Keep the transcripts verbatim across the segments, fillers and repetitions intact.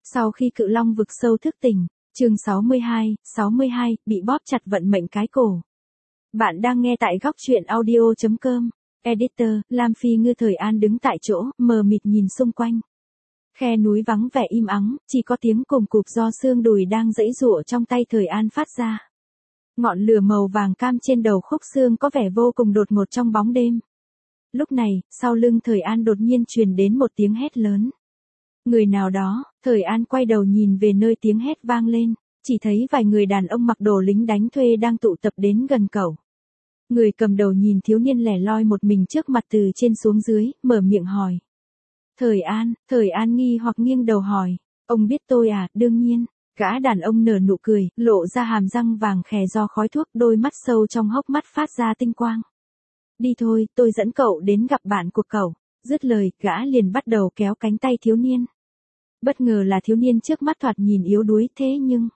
Sau khi cự long vực sâu thức tỉnh, chương sáu mươi hai, sáu mươi hai, bị bóp chặt vận mệnh cái cổ. Bạn đang nghe tại góc truyện audio chấm com. Editor, Lam Phi Ngư. Thời An đứng tại chỗ, mờ mịt nhìn xung quanh. Khe núi vắng vẻ im ắng, chỉ có tiếng cồm cụp do xương đùi đang giãy giụa trong tay Thời An phát ra. Ngọn lửa màu vàng cam trên đầu khúc xương có vẻ vô cùng đột ngột trong bóng đêm. Lúc này, sau lưng Thời An đột nhiên truyền đến một tiếng hét lớn. Người nào đó. Thời An quay đầu nhìn về nơi tiếng hét vang lên, chỉ thấy vài người đàn ông mặc đồ lính đánh thuê đang tụ tập đến gần cậu. Người cầm đầu nhìn thiếu niên lẻ loi một mình trước mặt từ trên xuống dưới, mở miệng hỏi. Thời An. Thời An nghi hoặc nghiêng đầu hỏi, ông biết tôi à? Đương nhiên. Gã đàn ông nở nụ cười, lộ ra hàm răng vàng khè do khói thuốc, đôi mắt sâu trong hốc mắt phát ra tinh quang. Đi thôi, tôi dẫn cậu đến gặp bạn của cậu. Dứt lời, gã liền bắt đầu kéo cánh tay thiếu niên. Bất ngờ là thiếu niên trước mắt thoạt nhìn yếu đuối, thế nhưng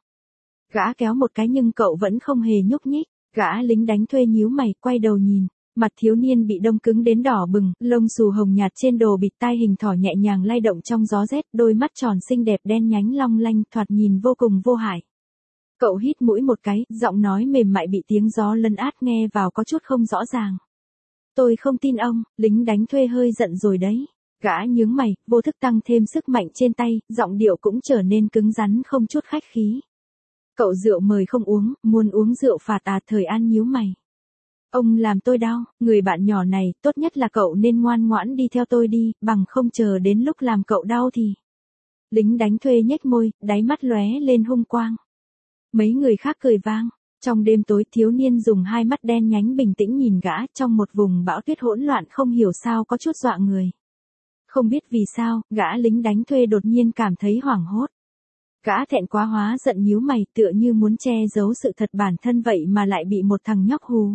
gã kéo một cái nhưng cậu vẫn không hề nhúc nhích. Gã lính đánh thuê nhíu mày, quay đầu nhìn. Mặt thiếu niên bị đông cứng đến đỏ bừng, lông xù hồng nhạt trên đồ bịt tai hình thỏ nhẹ nhàng lay động trong gió rét, đôi mắt tròn xinh đẹp đen nhánh long lanh, thoạt nhìn vô cùng vô hại. Cậu hít mũi một cái, giọng nói mềm mại bị tiếng gió lấn át nghe vào có chút không rõ ràng. Tôi không tin ông. Lính đánh thuê hơi giận rồi đấy. Gã nhướng mày, vô thức tăng thêm sức mạnh trên tay, giọng điệu cũng trở nên cứng rắn không chút khách khí. Cậu rượu mời không uống, muốn uống rượu phạt à? Thời An nhíu mày. Ông làm tôi đau. Người bạn nhỏ này, tốt nhất là cậu nên ngoan ngoãn đi theo tôi đi, bằng không chờ đến lúc làm cậu đau thì. Lính đánh thuê nhếch môi, đáy mắt lóe lên hung quang. Mấy người khác cười vang. Trong đêm tối, thiếu niên dùng hai mắt đen nhánh bình tĩnh nhìn gã, trong một vùng bão tuyết hỗn loạn không hiểu sao có chút dọa người. Không biết vì sao, gã lính đánh thuê đột nhiên cảm thấy hoảng hốt. Gã thẹn quá hóa giận nhíu mày, tựa như muốn che giấu sự thật bản thân vậy mà lại bị một thằng nhóc hù.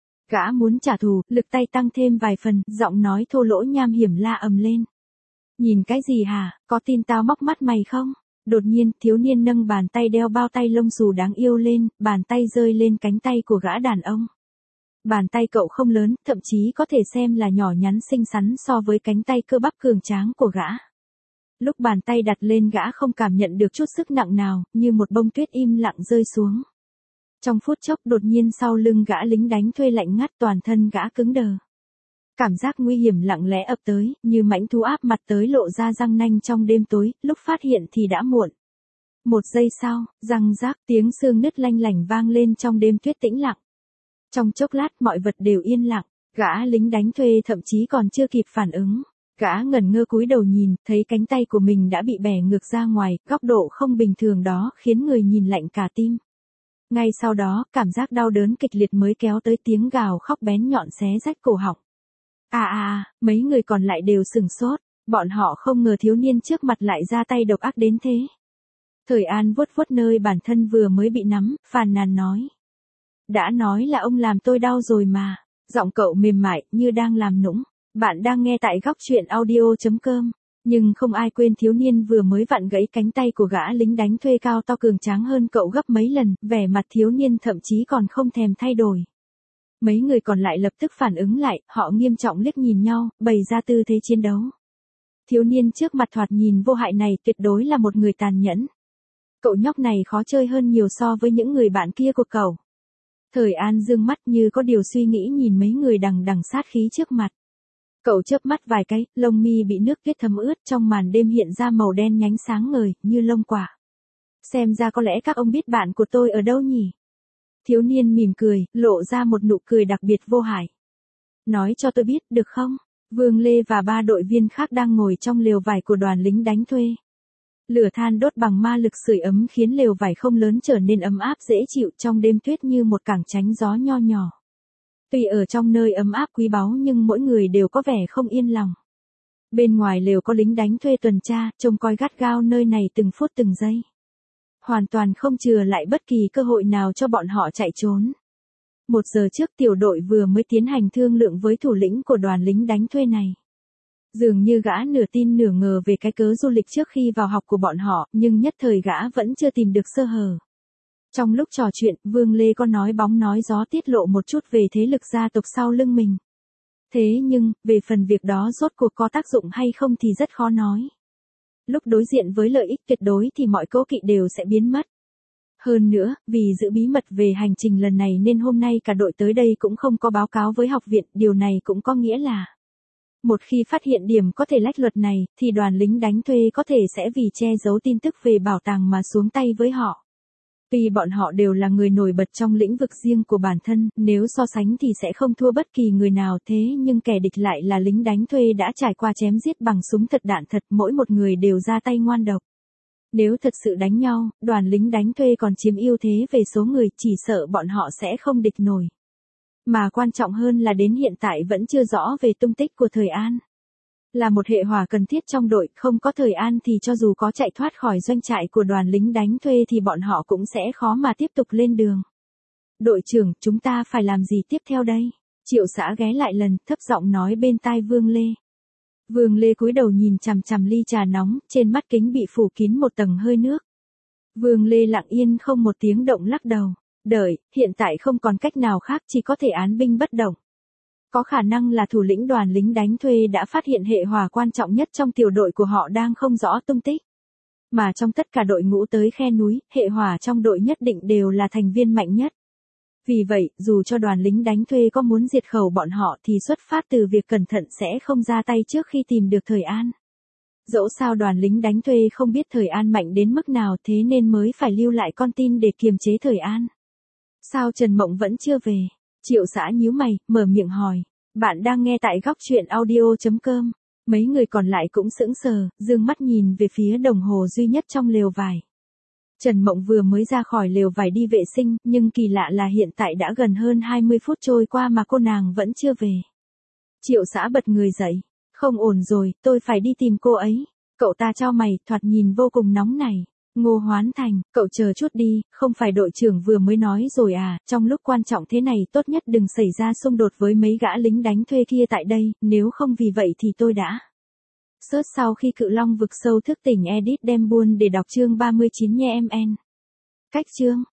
Gã muốn trả thù, lực tay tăng thêm vài phần, giọng nói thô lỗ nham hiểm la ầm lên. Nhìn cái gì hả, có tin tao móc mắt mày không? Đột nhiên, thiếu niên nâng bàn tay đeo bao tay lông xù đáng yêu lên, bàn tay rơi lên cánh tay của gã đàn ông. Bàn tay cậu không lớn, thậm chí có thể xem là nhỏ nhắn xinh xắn so với cánh tay cơ bắp cường tráng của gã. Lúc bàn tay đặt lên gã không cảm nhận được chút sức nặng nào, như một bông tuyết im lặng rơi xuống. Trong phút chốc đột nhiên sau lưng gã lính đánh thuê lạnh ngắt, toàn thân gã cứng đờ. Cảm giác nguy hiểm lặng lẽ ập tới, như mãnh thú áp mặt tới lộ ra răng nanh trong đêm tối, lúc phát hiện thì đã muộn. Một giây sau, răng rác, tiếng xương nứt lanh lảnh vang lên trong đêm tuyết tĩnh lặng. Trong chốc lát mọi vật đều yên lặng, gã lính đánh thuê thậm chí còn chưa kịp phản ứng. Gã ngẩn ngơ cúi đầu nhìn, thấy cánh tay của mình đã bị bẻ ngược ra ngoài, góc độ không bình thường đó khiến người nhìn lạnh cả tim. Ngay sau đó, cảm giác đau đớn kịch liệt mới kéo tới tiếng gào khóc bén nhọn xé rách cổ họng. À à, mấy người còn lại đều sửng sốt, bọn họ không ngờ thiếu niên trước mặt lại ra tay độc ác đến thế. Thời An vuốt vuốt nơi bản thân vừa mới bị nắm, phàn nàn nói. Đã nói là ông làm tôi đau rồi mà. Giọng cậu mềm mại, như đang làm nũng. Bạn đang nghe tại góc truyện audio chấm com. Nhưng không ai quên thiếu niên vừa mới vặn gãy cánh tay của gã lính đánh thuê cao to cường tráng hơn cậu gấp mấy lần, vẻ mặt thiếu niên thậm chí còn không thèm thay đổi. Mấy người còn lại lập tức phản ứng lại, họ nghiêm trọng liếc nhìn nhau, bày ra tư thế chiến đấu. Thiếu niên trước mặt thoạt nhìn vô hại này tuyệt đối là một người tàn nhẫn. Cậu nhóc này khó chơi hơn nhiều so với những người bạn kia của cậu. Thời An dương mắt như có điều suy nghĩ nhìn mấy người đằng đằng sát khí trước mặt. Cậu chớp mắt vài cái, lông mi bị nước tuyết thấm ướt trong màn đêm hiện ra màu đen nhánh sáng ngời, như lông quả. Xem ra có lẽ các ông biết bạn của tôi ở đâu nhỉ? Thiếu niên mỉm cười, lộ ra một nụ cười đặc biệt vô hại. Nói cho tôi biết, được không? Vương Lê và ba đội viên khác đang ngồi trong lều vải của đoàn lính đánh thuê. Lửa than đốt bằng ma lực sưởi ấm khiến lều vải không lớn trở nên ấm áp dễ chịu trong đêm tuyết như một cảng tránh gió nho nhỏ. Tuy ở trong nơi ấm áp quý báu nhưng mỗi người đều có vẻ không yên lòng. Bên ngoài lều có lính đánh thuê tuần tra, trông coi gắt gao nơi này từng phút từng giây. Hoàn toàn không chừa lại bất kỳ cơ hội nào cho bọn họ chạy trốn. Một giờ trước tiểu đội vừa mới tiến hành thương lượng với thủ lĩnh của đoàn lính đánh thuê này. Dường như gã nửa tin nửa ngờ về cái cớ du lịch trước khi vào học của bọn họ, nhưng nhất thời gã vẫn chưa tìm được sơ hở. Trong lúc trò chuyện, Vương Lê có nói bóng nói gió tiết lộ một chút về thế lực gia tộc sau lưng mình. Thế nhưng, về phần việc đó rốt cuộc có tác dụng hay không thì rất khó nói. Lúc đối diện với lợi ích tuyệt đối thì mọi cố kỵ đều sẽ biến mất. Hơn nữa, vì giữ bí mật về hành trình lần này nên hôm nay cả đội tới đây cũng không có báo cáo với học viện, điều này cũng có nghĩa là một khi phát hiện điểm có thể lách luật này, thì đoàn lính đánh thuê có thể sẽ vì che giấu tin tức về bảo tàng mà xuống tay với họ. Vì bọn họ đều là người nổi bật trong lĩnh vực riêng của bản thân, nếu so sánh thì sẽ không thua bất kỳ người nào, thế nhưng kẻ địch lại là lính đánh thuê đã trải qua chém giết bằng súng thật đạn thật, mỗi một người đều ra tay ngoan độc. Nếu thật sự đánh nhau, đoàn lính đánh thuê còn chiếm ưu thế về số người, chỉ sợ bọn họ sẽ không địch nổi. Mà quan trọng hơn là đến hiện tại vẫn chưa rõ về tung tích của Thời An. Là một hệ hỏa cần thiết trong đội, không có Thời An thì cho dù có chạy thoát khỏi doanh trại của đoàn lính đánh thuê thì bọn họ cũng sẽ khó mà tiếp tục lên đường. Đội trưởng, chúng ta phải làm gì tiếp theo đây? Triệu Xã ghé lại lần, thấp giọng nói bên tai Vương Lê. Vương Lê cúi đầu nhìn chằm chằm ly trà nóng, trên mắt kính bị phủ kín một tầng hơi nước. Vương Lê lặng yên không một tiếng động lắc đầu. Đợi, hiện tại không còn cách nào khác, chỉ có thể án binh bất động. Có khả năng là thủ lĩnh đoàn lính đánh thuê đã phát hiện hệ hỏa quan trọng nhất trong tiểu đội của họ đang không rõ tung tích. Mà trong tất cả đội ngũ tới khe núi, hệ hỏa trong đội nhất định đều là thành viên mạnh nhất. Vì vậy, dù cho đoàn lính đánh thuê có muốn diệt khẩu bọn họ thì xuất phát từ việc cẩn thận sẽ không ra tay trước khi tìm được Thời An. Dẫu sao đoàn lính đánh thuê không biết Thời An mạnh đến mức nào, thế nên mới phải lưu lại con tin để kiềm chế Thời An. Sao Trần Mộng vẫn chưa về? Triệu Xã nhíu mày, mở miệng hỏi. Bạn đang nghe tại góc truyện audio chấm com. Mấy người còn lại cũng sững sờ, dương mắt nhìn về phía đồng hồ duy nhất trong lều vải. Trần Mộng vừa mới ra khỏi lều vải đi vệ sinh, nhưng kỳ lạ là hiện tại đã gần hơn hai mươi phút trôi qua mà cô nàng vẫn chưa về. Triệu Xã bật người dậy. Không ổn rồi, tôi phải đi tìm cô ấy. Cậu ta chau mày, thoạt nhìn vô cùng nóng nảy. Ngô Hoán Thành, cậu chờ chút đi, không phải đội trưởng vừa mới nói rồi à, trong lúc quan trọng thế này tốt nhất đừng xảy ra xung đột với mấy gã lính đánh thuê kia tại đây, nếu không vì vậy thì tôi đã. Search sau khi Cự Long vực sâu thức tỉnh edit đem buôn để đọc chương ba mươi chín nha em en. Cách chương.